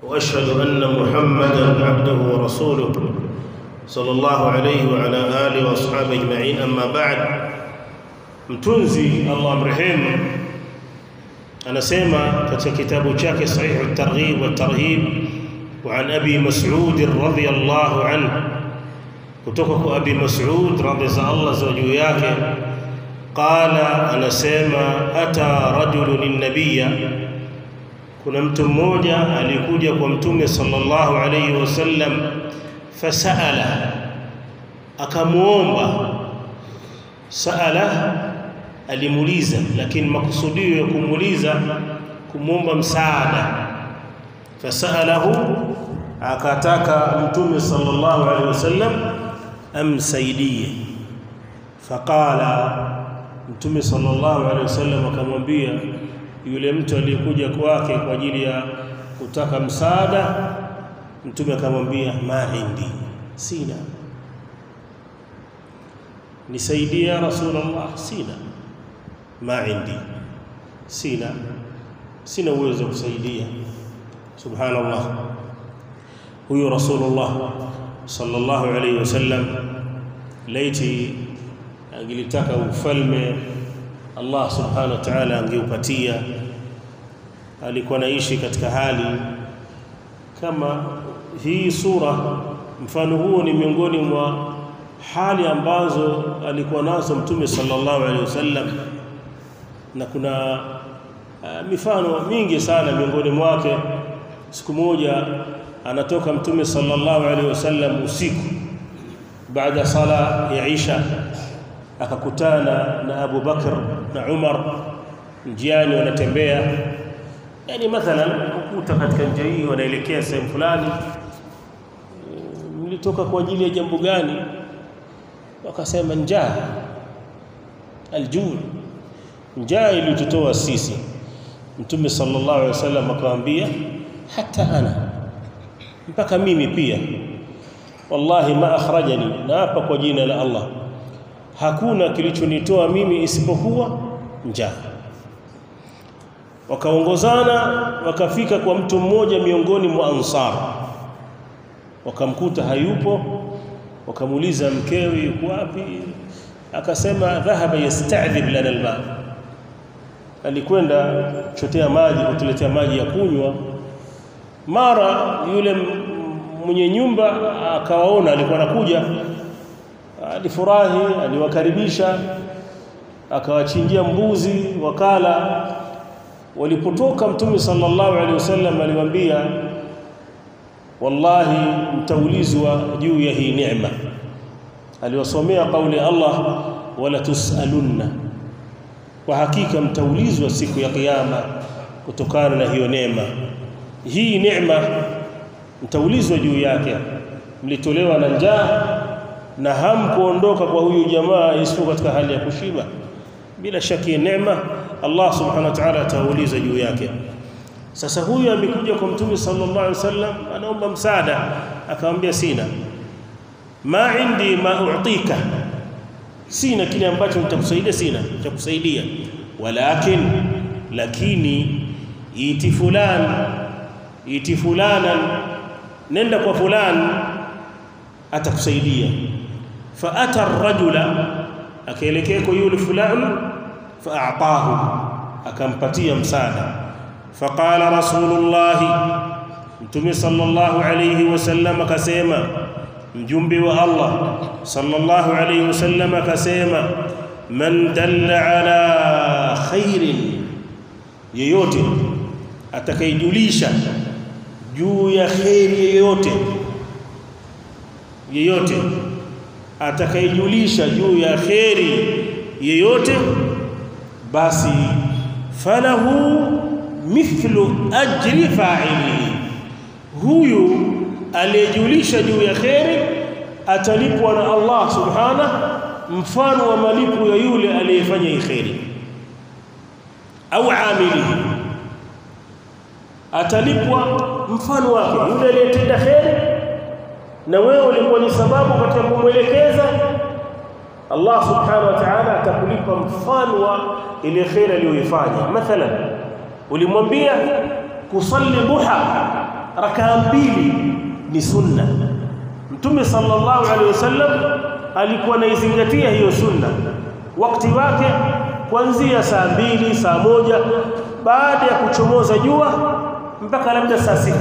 وأشهد أن محمدًا عبده ورسوله صلى الله عليه وعلى آله وأصحابه أجمعين. أما بعد، mtunzi Allah amrehemu anasema katika kitabu chake Sahih at-Targhib wa at-Tarhib, wa an Abi Mas'ud radhiyallahu anhu, kutoka kwa Abi Mas'ud radhiyallahu anhu yake, qala, anasema ata rajulun an-nabiyya, kuna mtu mmoja alikuja kwa mtume sallallahu alayhi wasallam, fasaala, akamuomba. Saala alimuuliza, lakini makusudio ya kumuuliza kumuomba msaada. Fasalahu, akataka mtume sallallahu alayhi wasallam amsaidie. Faqala, mtume sallallahu alayhi wasallam akamwambia yule mtu aliyekuja kwake kwa ajili ya kutaka msaada, mtume akamwambia ma indi, sina. Nisaidie ya Rasulullah, sina. Ma indi, sina uwezo kusaidia. Subhanallah, huyo Rasulullah sallallahu alayhi wasallam, laiti angelitaka ufalme Allah subhanahu wa ta'ala angeupatia. Alikuwa naishi katika hali kama hii sura. Mfano huo ni miongoni mwa hali ambazo alikuwa nazo mtume sallallahu alaihi wasallam, na kuna mifano mingi sana miongoni mwake. Siku moja anatoka mtume sallallahu alaihi wasallam usiku baada sala ya Isha, akakutana na Abu Bakr na Umar njiani wanatembea. Yani mathalan ukuta katika njia hii wanaelekea sehemu fulani, mlitoka kwa ajili ya jambo gani? Wakasema njaa, aljuu, njaa ilitutoa sisi. Mtume sallallahu alaihi wasallam akamwambia hata ana, mpaka mimi pia, wallahi ma akhrajani, na hapa kwa jina la Allah, hakuna kilichonitoa mimi isipokuwa njaa. Wakaongozana wakafika kwa mtu mmoja miongoni mwa Ansar, wakamkuta hayupo. Wakamuuliza mkewe yuko wapi? Akasema dhahaba yasta'dhib lana alma, alikwenda kuchotea maji, kutuletea maji ya kunywa. Mara yule mwenye nyumba akawaona alikuwa anakuja, alifurahi, aliwakaribisha, akawachinjia mbuzi wakala. Walipotoka mtume sallallahu alaihi wasallam aliwaambia, wallahi mtaulizwa juu ya hii neema. Aliwasomea kauli Allah, wala tusalunna, kwa hakika mtaulizwa siku ya kiyama kutokana na hiyo neema. Hii neema mtaulizwa juu yake. Mlitolewa na njaa na hamkuondoka kwa huyu jamaa isipokuwa katika hali ya kushiba. Bila shaki neema Allah subhanahu wa ta'ala atauliza juu yake. Sasa huyu amekuja kwa mtume sallallahu alaihi wasallam, anaomba msaada, akamwambia sina. Ma indi ma u'tika, sina kile ambacho nitakusaidia, sina cha kusaidia. Lakini iti fulana, nenda kwa fulani atakusaidia. Fa ata ar-rajula, akaelekea kwa yule fulani, fa'atahu, akampatia msaada. Faqala Rasulullah, mtume sallallahu alayhi wasallam akasema, mjumbe wa Allah sallallahu alayhi wasallam akasema, man dalla ala khairin, yeyote atakayejulisha juu ya khairi, yeyote atakayejulisha juu ya khairi yeyote, basi falahu mithlu ajri fa'ili, huyu aliyejulisha juu ya khairi atalipwa na Allah subhanahu mfano wa malipo ya yule aliyefanya hii khairi. Au amili, atalipwa mfano wake yule aliyetenda khairi, na wewe ulikuwa ni sababu katika kumwelekeza. Allah subhanahu wa ta'ala atakulipa mfano wa ile khair aliyoifanya. Mathalan, ulimwambia kusalli duha, rakaa mbili ni sunna. Mtume sallallahu alaihi wasallam alikuwa anaizingatia hiyo sunna wakati wake kuanzia saa 2 saa 1 baada ya kuchomoza jua mpaka labda saa 6.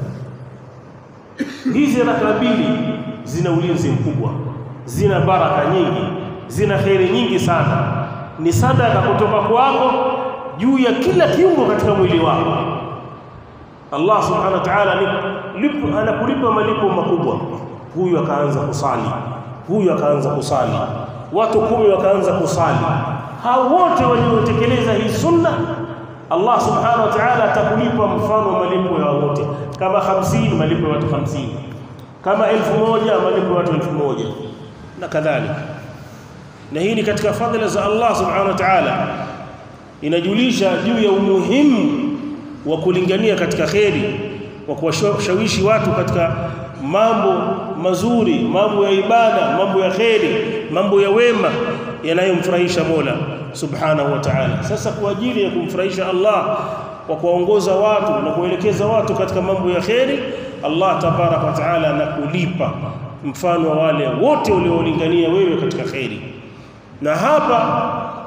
Hizi rakaa mbili zina ulinzi mkubwa, zina baraka nyingi, zina khairi nyingi sana. Ni sadaka kutoka kwako juu ya kila kiungo katika mwili wako. Allah subhanahu wa ta'ala anakulipa malipo makubwa. Huyu akaanza kusali, huyu akaanza kusali, watu 10 wakaanza kusali. Hao wote waliotekeleza hii sunna, Allah subhanahu wa ta'ala atakulipa mfano malipo ya wote. Kama 50 malipo ya watu 50, kama 1000 malipo ya watu 1000 na kadhalika. Na hii ni katika fadhila za Allah subhanahu wa ta'ala, inajulisha juu ya umuhimu wa kulingania katika kheri, wa kuwashawishi watu katika mambo mazuri, mambo ya ibada, mambo ya kheri, mambo ya wema yanayomfurahisha Mola subhanahu wa ta'ala. Sasa kwa ajili ya kumfurahisha Allah kwa kuongoza watu na kuelekeza watu katika mambo ya kheri, Allah tabaraka wa ta'ala anakulipa mfano wa wale wote waliolingania wewe katika kheri. Na hapa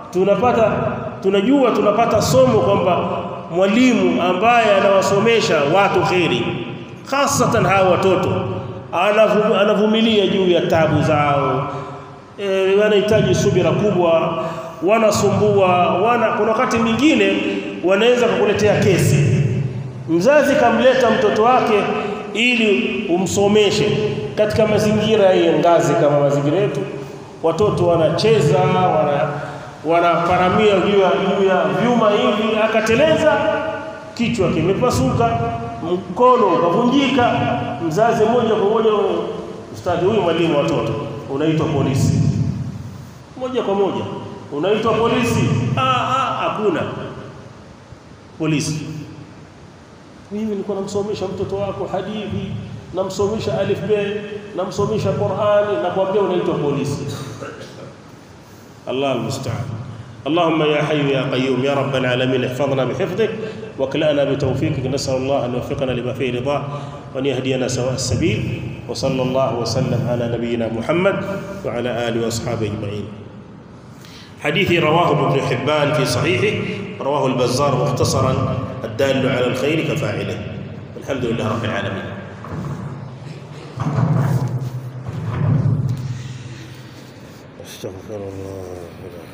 tunapata somo kwamba mwalimu ambaye anawasomesha watu kheri, hasatan hawa watoto, anavumilia juu ya tabu zao, wanahitaji subira kubwa, wanasumbua, kuna wakati mwingine wanaweza kukuletea kesi. Mzazi kamleta mtoto wake ili umsomeshe katika mazingira ya ngazi kama mazingira yetu, watoto wanacheza, wanaparamia juu ya vyuma hivi, akateleza, kichwa kimepasuka, mkono ukavunjika. Mzazi moja kwa moja, ustadhi, huyu mwalimu watoto, unaitwa polisi. Moja kwa moja unaitwa polisi. Hakuna polisi. Mimi nilikuwa namsomesha mtoto wako hadithi, namsomesha alif be, namsomesha Qur'ani, na kuambia unaitwa polisi. الله المستعان. اللهم يا حي يا قيوم يا رب العالمين احفظنا بحفظك واكلأنا بتوفيقك. نسأل الله أن يوفقنا لما فيه رضاه وأن يهدينا سواء السبيل. وصلى الله وسلم على نبينا محمد وعلى آله وأصحابه أجمعين. حديث رواه ابن حبان في صحيحه، رواه البزار مختصرا، الدال على الخير كفاعله. الحمد لله رب العالمين. استغفر الله.